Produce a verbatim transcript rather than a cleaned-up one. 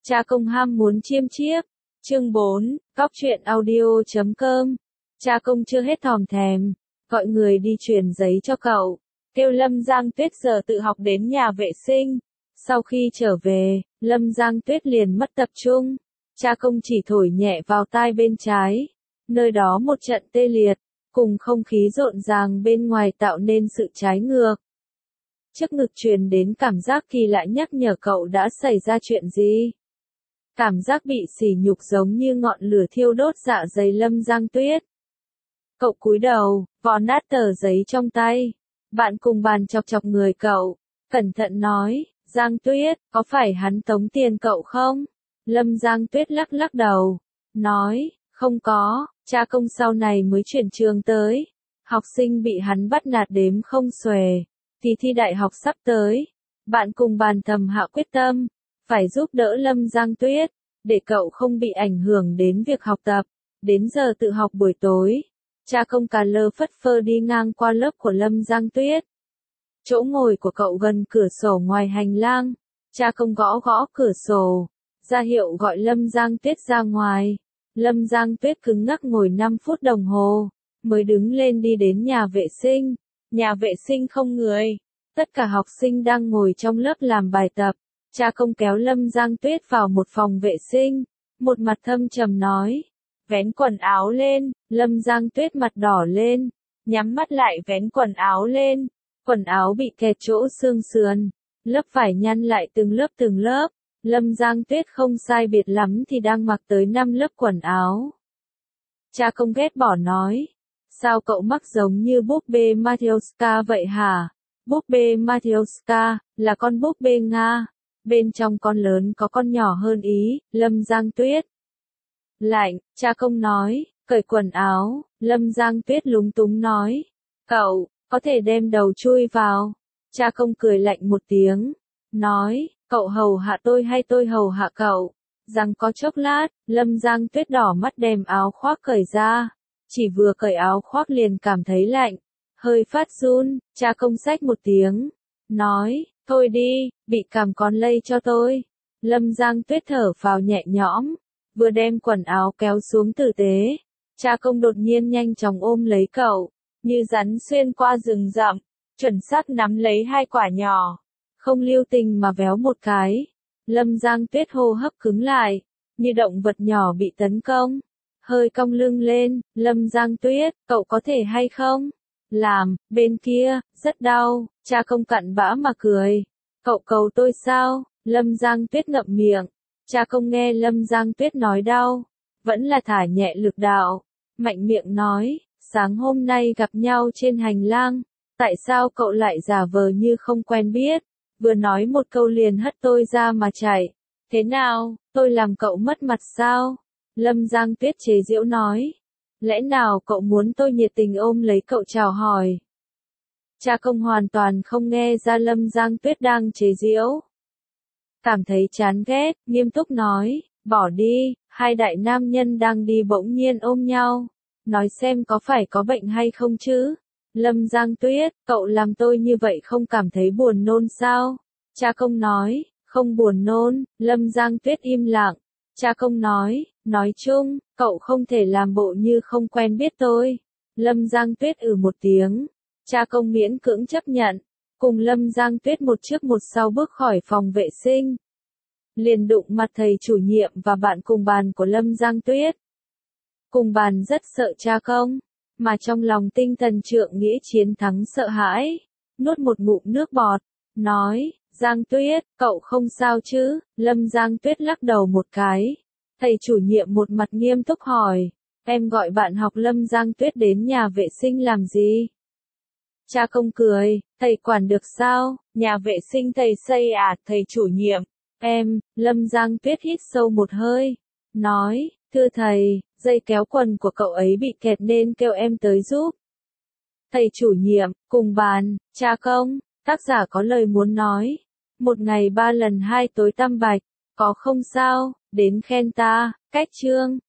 Cha công ham muốn chiêm chiếp. Chương bốn, cóc truyện audio chấm com. Cha công chưa hết thòm thèm, gọi người đi truyền giấy cho cậu, kêu Lâm Giang Tuyết giờ tự học đến nhà vệ sinh. Sau khi trở về, Lâm Giang Tuyết liền mất tập trung. Cha công chỉ thổi nhẹ vào tai bên trái. Nơi đó một trận tê liệt, cùng không khí rộn ràng bên ngoài tạo nên sự trái ngược. Trước ngực truyền đến cảm giác kỳ lạ nhắc nhở cậu đã xảy ra chuyện gì. Cảm giác bị sỉ nhục giống như ngọn lửa thiêu đốt dạ dày Lâm Giang Tuyết. Cậu cúi đầu, vò nát tờ giấy trong tay. Bạn cùng bàn chọc chọc người cậu, cẩn thận nói, Giang Tuyết, có phải hắn tống tiền cậu không? Lâm Giang Tuyết lắc lắc đầu, nói, không có, cha công sau này mới chuyển trường tới. Học sinh bị hắn bắt nạt đếm không xuể, kỳ thi đại học sắp tới. Bạn cùng bàn thầm hạ quyết tâm, phải giúp đỡ Lâm Giang Tuyết, để cậu không bị ảnh hưởng đến việc học tập. Đến giờ tự học buổi tối, cha công cà lơ phất phơ đi ngang qua lớp của Lâm Giang Tuyết. Chỗ ngồi của cậu gần cửa sổ ngoài hành lang, cha công gõ gõ cửa sổ, ra hiệu gọi Lâm Giang Tuyết ra ngoài. Lâm Giang Tuyết cứng ngắc ngồi năm phút đồng hồ, mới đứng lên đi đến nhà vệ sinh. Nhà vệ sinh không người, tất cả học sinh đang ngồi trong lớp làm bài tập. Cha công kéo Lâm Giang Tuyết vào một phòng vệ sinh, một mặt thâm trầm nói, vén quần áo lên. Lâm Giang Tuyết mặt đỏ lên, nhắm mắt lại vén quần áo lên. Quần áo bị kẹt chỗ xương sườn, lớp vải nhăn lại từng lớp từng lớp. Lâm Giang Tuyết không sai biệt lắm thì đang mặc tới năm lớp quần áo. Cha công ghét bỏ nói, sao cậu mắc giống như búp bê Matryoshka vậy hả? Búp bê Matryoshka là con búp bê Nga, bên trong con lớn có con nhỏ hơn ý. Lâm Giang Tuyết. Lạnh, cha công nói, cởi quần áo. Lâm Giang Tuyết lúng túng nói, cậu, có thể đem đầu chui vào. Cha công cười lạnh một tiếng, nói, cậu hầu hạ tôi hay tôi hầu hạ cậu? Rằng có chốc lát, Lâm Giang Tuyết đỏ mắt đem áo khoác cởi ra. Chỉ vừa cởi áo khoác liền cảm thấy lạnh, hơi phát run. Cha công xách một tiếng, nói, thôi đi, bị cảm còn lây cho tôi. Lâm Giang Tuyết thở phào nhẹ nhõm, vừa đem quần áo kéo xuống tử tế. Cha công đột nhiên nhanh chóng ôm lấy cậu, như rắn xuyên qua rừng rậm, chuẩn xác nắm lấy hai quả nhỏ, không lưu tình mà véo một cái. Lâm Giang Tuyết hô hấp cứng lại, như động vật nhỏ bị tấn công, hơi cong lưng lên. Lâm Giang Tuyết, cậu có thể hay không? Làm, bên kia, rất đau. Cha công cặn bã mà cười, cậu cầu tôi sao? Lâm Giang Tuyết ngậm miệng. Cha công nghe Lâm Giang Tuyết nói đau, vẫn là thả nhẹ lực đạo, mạnh miệng nói, sáng hôm nay gặp nhau trên hành lang, tại sao cậu lại giả vờ như không quen biết, vừa nói một câu liền hất tôi ra mà chạy, thế nào, tôi làm cậu mất mặt sao? Lâm Giang Tuyết chế giễu nói, lẽ nào cậu muốn tôi nhiệt tình ôm lấy cậu chào hỏi? Cha công hoàn toàn không nghe ra Lâm Giang Tuyết đang chế giễu. Cảm thấy chán ghét, nghiêm túc nói, bỏ đi. Hai đại nam nhân đang đi bỗng nhiên ôm nhau, nói xem có phải có bệnh hay không chứ? Lâm Giang Tuyết, cậu làm tôi như vậy không cảm thấy buồn nôn sao? Cha công nói, không buồn nôn. Lâm Giang Tuyết im lặng. Cha công nói, nói chung, cậu không thể làm bộ như không quen biết tôi. Lâm Giang Tuyết ừ một tiếng. Cha công miễn cưỡng chấp nhận, cùng Lâm Giang Tuyết một trước một sau bước khỏi phòng vệ sinh. Liền đụng mặt thầy chủ nhiệm và bạn cùng bàn của Lâm Giang Tuyết. Cùng bàn rất sợ cha công, mà trong lòng tinh thần trượng nghĩa chiến thắng sợ hãi, nuốt một ngụm nước bọt, nói, Giang Tuyết, cậu không sao chứ? Lâm Giang Tuyết lắc đầu một cái. Thầy chủ nhiệm một mặt nghiêm túc hỏi, em gọi bạn học Lâm Giang Tuyết đến nhà vệ sinh làm gì? Cha công cười, thầy quản được sao? Nhà vệ sinh thầy xây à? Thầy chủ nhiệm, em. Lâm Giang Tuyết hít sâu một hơi, nói, thưa thầy, dây kéo quần của cậu ấy bị kẹt nên kêu em tới giúp. Thầy chủ nhiệm, cùng bàn, cha công, tác giả có lời muốn nói, một ngày ba lần hai tối tăm bạch, có không sao, đến khen ta, cách chương.